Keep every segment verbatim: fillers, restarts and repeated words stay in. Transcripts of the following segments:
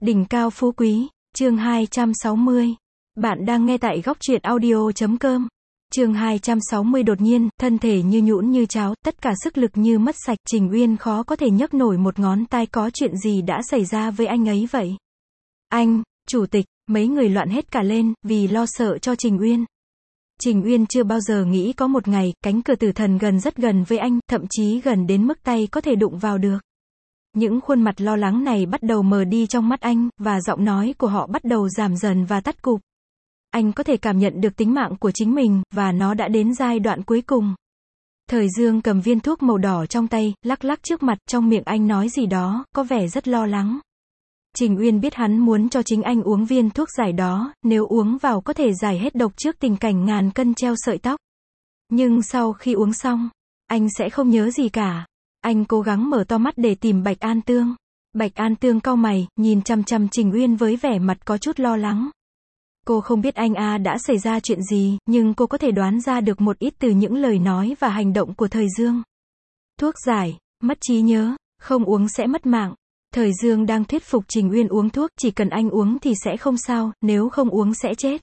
Đỉnh cao phú quý, chương hai trăm sáu mươi. Bạn đang nghe tại góc truyện audio chấm com. Chương hai trăm sáu mươi đột nhiên, thân thể như nhũn như cháo, tất cả sức lực như mất sạch, Trình Uyên khó có thể nhấc nổi một ngón tay. Có chuyện gì đã xảy ra với anh ấy vậy? Anh, chủ tịch, mấy người loạn hết cả lên, vì lo sợ cho Trình Uyên. Trình Uyên chưa bao giờ nghĩ có một ngày, cánh cửa tử thần gần rất gần với anh, thậm chí gần đến mức tay có thể đụng vào được. Những khuôn mặt lo lắng này bắt đầu mờ đi trong mắt anh, và giọng nói của họ bắt đầu giảm dần và tắt cụp. Anh có thể cảm nhận được tính mạng của chính mình, và nó đã đến giai đoạn cuối cùng. Thời Dương cầm viên thuốc màu đỏ trong tay, lắc lắc trước mặt, trong miệng anh nói gì đó, có vẻ rất lo lắng. Trình Uyên biết hắn muốn cho chính anh uống viên thuốc giải đó, nếu uống vào có thể giải hết độc trước tình cảnh ngàn cân treo sợi tóc. Nhưng sau khi uống xong, anh sẽ không nhớ gì cả. Anh cố gắng mở to mắt để tìm Bạch An Tương. Bạch An Tương cau mày, nhìn chằm chằm Trình Uyên với vẻ mặt có chút lo lắng. Cô không biết anh A đã xảy ra chuyện gì, nhưng cô có thể đoán ra được một ít từ những lời nói và hành động của Thời Dương. Thuốc giải, mất trí nhớ, không uống sẽ mất mạng. Thời Dương đang thuyết phục Trình Uyên uống thuốc, chỉ cần anh uống thì sẽ không sao, nếu không uống sẽ chết.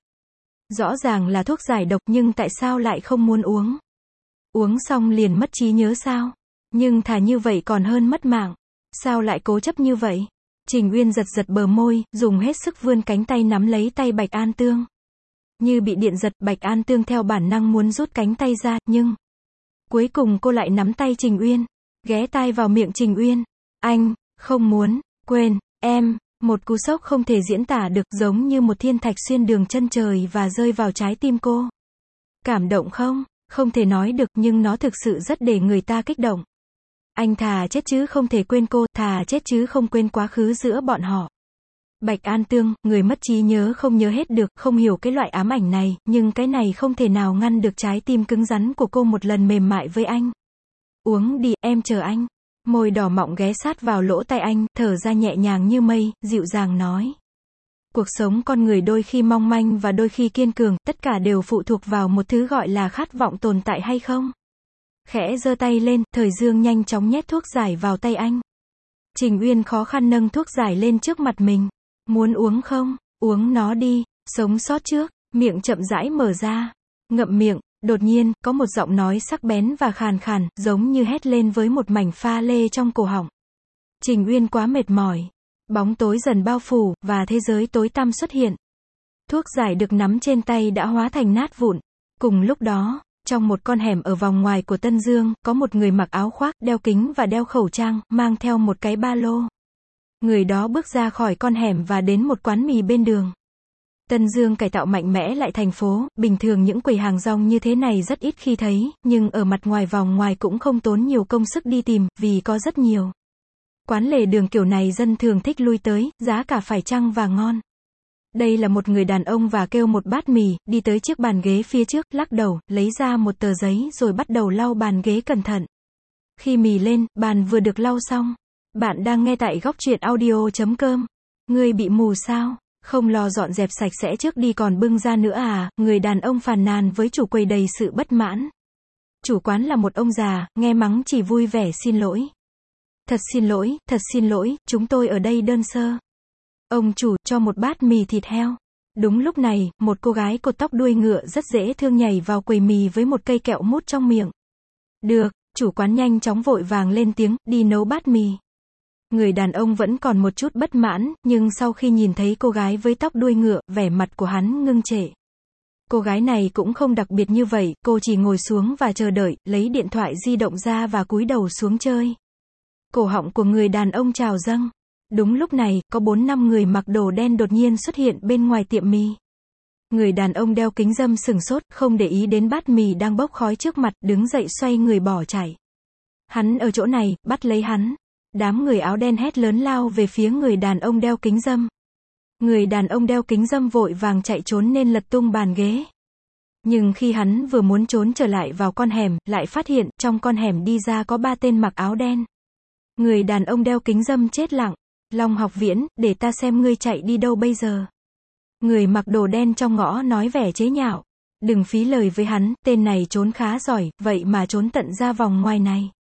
Rõ ràng là thuốc giải độc, nhưng tại sao lại không muốn uống? Uống xong liền mất trí nhớ sao? Nhưng thà như vậy còn hơn mất mạng. Sao lại cố chấp như vậy? Trình Uyên giật giật bờ môi, dùng hết sức vươn cánh tay nắm lấy tay Bạch An Tương. Như bị điện giật, Bạch An Tương theo bản năng muốn rút cánh tay ra, nhưng cuối cùng cô lại nắm tay Trình Uyên, ghé tai vào miệng Trình Uyên. Anh, không muốn, quên, em, một cú sốc không thể diễn tả được, giống như một thiên thạch xuyên đường chân trời và rơi vào trái tim cô. Cảm động không? Không thể nói được, nhưng nó thực sự rất để người ta kích động. Anh thà chết chứ không thể quên cô, thà chết chứ không quên quá khứ giữa bọn họ. Bạch An Tương, người mất trí nhớ không nhớ hết được, không hiểu cái loại ám ảnh này, nhưng cái này không thể nào ngăn được trái tim cứng rắn của cô một lần mềm mại với anh. Uống đi, em chờ anh. Môi đỏ mọng ghé sát vào lỗ tai anh, thở ra nhẹ nhàng như mây, dịu dàng nói. Cuộc sống con người đôi khi mong manh và đôi khi kiên cường, tất cả đều phụ thuộc vào một thứ gọi là khát vọng tồn tại hay không. Khẽ giơ tay lên, Thời Dương nhanh chóng nhét thuốc giải vào tay anh. Trình Uyên khó khăn nâng thuốc giải lên trước mặt mình. Muốn uống không? Uống nó đi, sống sót trước. Miệng chậm rãi mở ra. Ngậm miệng, đột nhiên, có một giọng nói sắc bén và khàn khàn, giống như hét lên với một mảnh pha lê trong cổ họng. Trình Uyên quá mệt mỏi. Bóng tối dần bao phủ, và thế giới tối tăm xuất hiện. Thuốc giải được nắm trên tay đã hóa thành nát vụn. Cùng lúc đó, trong một con hẻm ở vòng ngoài của Tân Dương, có một người mặc áo khoác, đeo kính và đeo khẩu trang, mang theo một cái ba lô. Người đó bước ra khỏi con hẻm và đến một quán mì bên đường. Tân Dương cải tạo mạnh mẽ lại thành phố, bình thường những quầy hàng rong như thế này rất ít khi thấy, nhưng ở mặt ngoài vòng ngoài cũng không tốn nhiều công sức đi tìm, vì có rất nhiều. Quán lề đường kiểu này dân thường thích lui tới, giá cả phải chăng và ngon. Đây là một người đàn ông và kêu một bát mì, đi tới chiếc bàn ghế phía trước, lắc đầu, lấy ra một tờ giấy rồi bắt đầu lau bàn ghế cẩn thận. Khi mì lên, bàn vừa được lau xong. Bạn đang nghe tại góc truyện audio chấm com. Ngươi bị mù sao? Không lo dọn dẹp sạch sẽ trước đi còn bưng ra nữa à? Người đàn ông phàn nàn với chủ quầy đầy sự bất mãn. Chủ quán là một ông già, nghe mắng chỉ vui vẻ xin lỗi. Thật xin lỗi, thật xin lỗi, chúng tôi ở đây đơn sơ. Ông chủ, cho một bát mì thịt heo. Đúng lúc này, một cô gái cột tóc đuôi ngựa rất dễ thương nhảy vào quầy mì với một cây kẹo mút trong miệng. Được, chủ quán nhanh chóng vội vàng lên tiếng, đi nấu bát mì. Người đàn ông vẫn còn một chút bất mãn, nhưng sau khi nhìn thấy cô gái với tóc đuôi ngựa, vẻ mặt của hắn ngưng trệ. Cô gái này cũng không đặc biệt như vậy, cô chỉ ngồi xuống và chờ đợi, lấy điện thoại di động ra và cúi đầu xuống chơi. Cổ họng của người đàn ông trào dâng. Đúng lúc này, có bốn năm người mặc đồ đen đột nhiên xuất hiện bên ngoài tiệm mì. Người đàn ông đeo kính râm sừng sốt, không để ý đến bát mì đang bốc khói trước mặt, đứng dậy xoay người bỏ chạy. Hắn ở chỗ này, bắt lấy hắn. Đám người áo đen hét lớn lao về phía người đàn ông đeo kính râm. Người đàn ông đeo kính râm vội vàng chạy trốn nên lật tung bàn ghế. Nhưng khi hắn vừa muốn trốn trở lại vào con hẻm, lại phát hiện, trong con hẻm đi ra có ba tên mặc áo đen. Người đàn ông đeo kính râm chết lặng. Long Học Viễn, để ta xem ngươi chạy đi đâu bây giờ. Người mặc đồ đen trong ngõ nói vẻ chế nhạo. Đừng phí lời với hắn, tên này trốn khá giỏi, vậy mà trốn tận ra vòng ngoài này.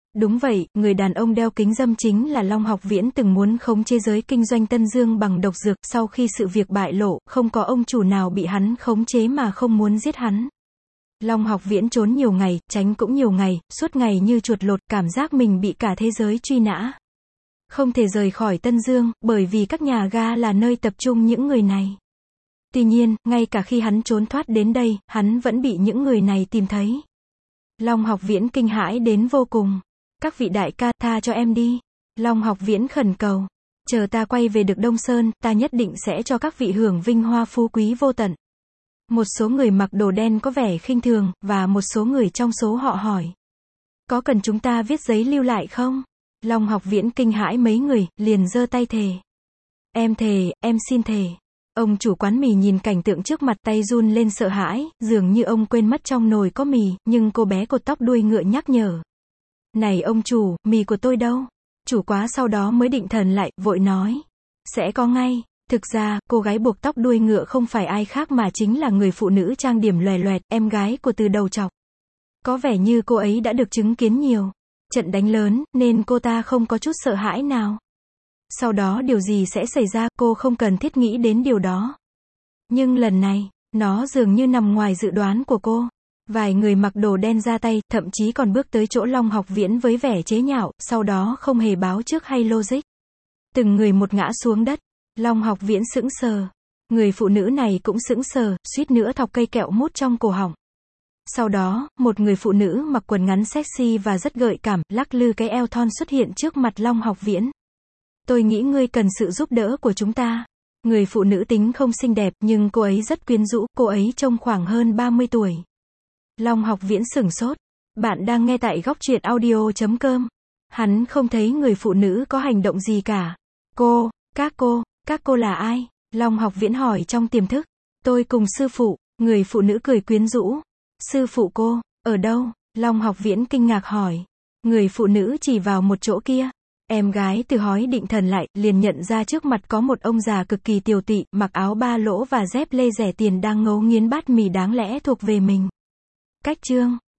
Đúng vậy, người đàn ông đeo kính râm chính là Long Học Viễn từng muốn khống chế giới kinh doanh Tân Dương bằng độc dược, sau khi sự việc bại lộ, không có ông chủ nào bị hắn khống chế mà không muốn giết hắn. Long Học Viễn trốn nhiều ngày, tránh cũng nhiều ngày, suốt ngày như chuột lột, cảm giác mình bị cả thế giới truy nã. Không thể rời khỏi Tân Dương, bởi vì các nhà ga là nơi tập trung những người này. Tuy nhiên, ngay cả khi hắn trốn thoát đến đây, hắn vẫn bị những người này tìm thấy. Long Học Viễn kinh hãi đến vô cùng. Các vị đại ca, tha cho em đi. Long Học Viễn khẩn cầu. Chờ ta quay về được Đông Sơn, ta nhất định sẽ cho các vị hưởng vinh hoa phú quý vô tận. Một số người mặc đồ đen có vẻ khinh thường, và một số người trong số họ hỏi. Có cần chúng ta viết giấy lưu lại không? Long Học Viễn kinh hãi mấy người, liền giơ tay thề. Em thề, em xin thề. Ông chủ quán mì nhìn cảnh tượng trước mặt tay run lên sợ hãi, dường như ông quên mất trong nồi có mì, nhưng cô bé cột tóc đuôi ngựa nhắc nhở. Này ông chủ, mì của tôi đâu? Chủ quá sau đó mới định thần lại, vội nói. Sẽ có ngay. Thực ra, cô gái buộc tóc đuôi ngựa không phải ai khác mà chính là người phụ nữ trang điểm lòe loẹt, em gái của Từ Đầu Trọc. Có vẻ như cô ấy đã được chứng kiến nhiều trận đánh lớn, nên cô ta không có chút sợ hãi nào. Sau đó điều gì sẽ xảy ra, cô không cần thiết nghĩ đến điều đó. Nhưng lần này, nó dường như nằm ngoài dự đoán của cô. Vài người mặc đồ đen ra tay, thậm chí còn bước tới chỗ Long Học Viễn với vẻ chế nhạo, sau đó không hề báo trước hay logic. Từng người một ngã xuống đất. Long Học Viễn sững sờ. Người phụ nữ này cũng sững sờ, suýt nữa thọc cây kẹo mút trong cổ họng. Sau đó, một người phụ nữ mặc quần ngắn sexy và rất gợi cảm, lắc lư cái eo thon xuất hiện trước mặt Long Học Viễn. Tôi nghĩ ngươi cần sự giúp đỡ của chúng ta. Người phụ nữ tính không xinh đẹp, nhưng cô ấy rất quyến rũ, cô ấy trông khoảng hơn ba mươi tuổi. Long Học Viễn sửng sốt. Bạn đang nghe tại góc truyện audio chấm com. Hắn không thấy người phụ nữ có hành động gì cả. Cô, các cô, các cô là ai? Long Học Viễn hỏi trong tiềm thức. Tôi cùng sư phụ. Người phụ nữ cười quyến rũ. Sư phụ cô, ở đâu? Long Học Viễn kinh ngạc hỏi. Người phụ nữ chỉ vào một chỗ kia. Em gái Từ Hói định thần lại, liền nhận ra trước mặt có một ông già cực kỳ tiều tụy, mặc áo ba lỗ và dép lê rẻ tiền đang ngấu nghiến bát mì đáng lẽ thuộc về mình. Cách chương